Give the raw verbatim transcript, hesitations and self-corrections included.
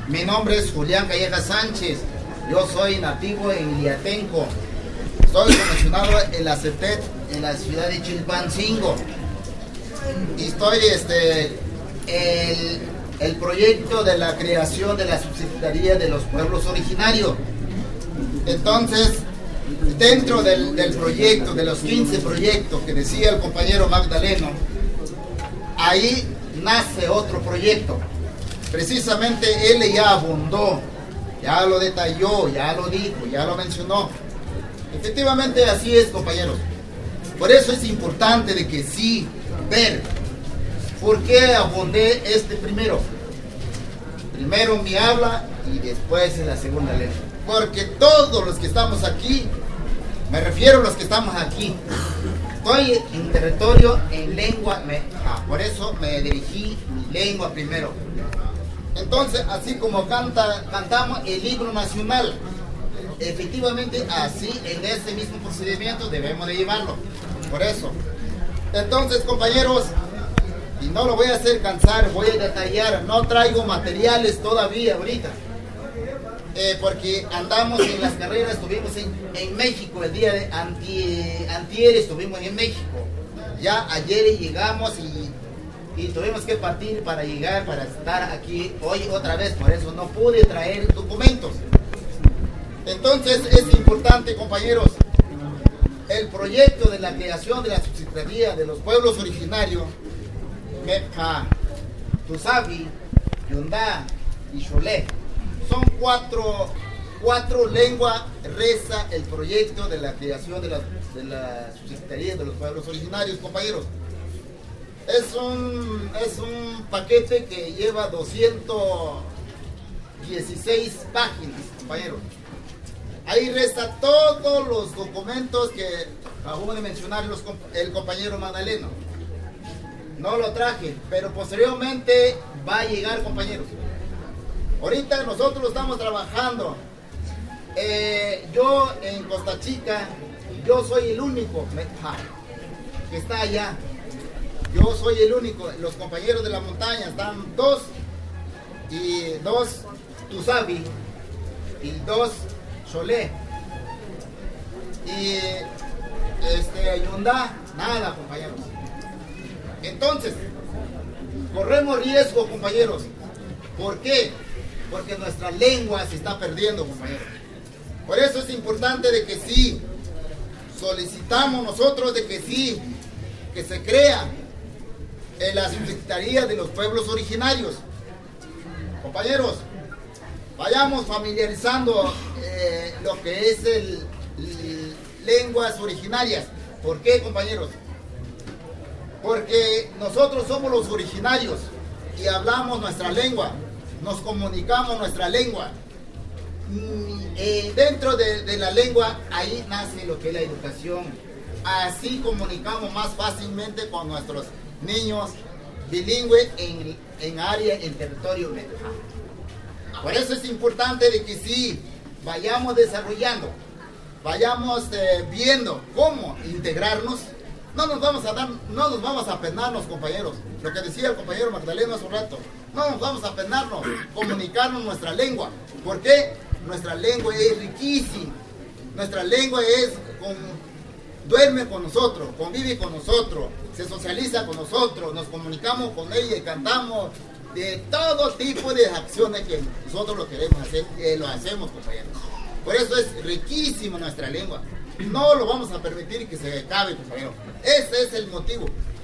Mi nombre es Julián Calleja Sánchez. Yo soy nativo en Iliatenco. Soy comisionado en la CETET en la ciudad de Chilpancingo. Y estoy este, el, el proyecto de la creación de la subsecretaría de los pueblos originarios. Entonces, dentro del, del proyecto, de los quince proyectos que decía el compañero Magdaleno, ahí nace otro proyecto. Precisamente él ya abundó, ya lo detalló, ya lo dijo, ya lo mencionó. Efectivamente así es, compañeros. Por eso es importante de que sí ver por qué abundé este primero. Primero mi habla y después en la segunda lengua. Porque todos los que estamos aquí, me refiero a los que estamos aquí, estoy en territorio en lengua meja. Por eso me dirigí mi lengua primero. Entonces, así como canta, cantamos el himno nacional, efectivamente así en ese mismo procedimiento debemos de llevarlo. Por eso. Entonces, compañeros, y no lo voy a hacer cansar, voy a detallar, no traigo materiales todavía ahorita, eh, porque andamos en las carreras, estuvimos en, en México el día de anti, antier, estuvimos en México, ya ayer llegamos y Y tuvimos que partir para llegar, para estar aquí hoy otra vez. Por eso no pude traer documentos. Entonces es importante, compañeros, el proyecto de la creación de la subsecretaría de los pueblos originarios, Meja, Tusabi, Yundá y Xolé, son cuatro, cuatro lenguas, reza el proyecto de la creación de la, de la subsecretaría de los pueblos originarios, compañeros. Es un, es un paquete que lleva doscientas dieciséis páginas, compañeros. Ahí resta todos los documentos que acabo de mencionar los, el compañero Magdaleno. No lo traje, pero posteriormente va a llegar, compañeros. Ahorita nosotros lo estamos trabajando. Eh, yo en Costa Chica, yo soy el único que está allá. Yo soy el único, los compañeros de la montaña están dos y dos Tusabi y dos Xolé y este Yundá, nada, compañeros. Entonces, corremos riesgo, compañeros. ¿Por qué? Porque nuestra lengua se está perdiendo, compañeros. Por eso es importante de que sí, solicitamos nosotros de que sí, que se crea en la subsecretaría de los pueblos originarios. Compañeros, vayamos familiarizando eh, lo que es el, el lenguas originarias. ¿Por qué, compañeros? Porque nosotros somos los originarios y hablamos nuestra lengua, nos comunicamos nuestra lengua. Mm, eh, dentro de, de la lengua, ahí nace lo que es la educación. Así comunicamos más fácilmente con nuestros niños bilingües en, en área, en territorio meja. Por eso es importante de que sí vayamos desarrollando, vayamos eh, viendo cómo integrarnos. No nos vamos a dar, no nos vamos a penarnos, compañeros. Lo que decía el compañero Magdaleno hace un rato, no nos vamos a penarnos, comunicarnos nuestra lengua. ¿Por qué? Nuestra lengua es riquísima. Nuestra lengua es con duerme con nosotros, convive con nosotros, se socializa con nosotros, nos comunicamos con ella y cantamos de todo tipo de acciones que nosotros lo queremos hacer, eh, lo hacemos, compañeros. Por eso es riquísima nuestra lengua. No lo vamos a permitir que se acabe, compañeros. Ese es el motivo.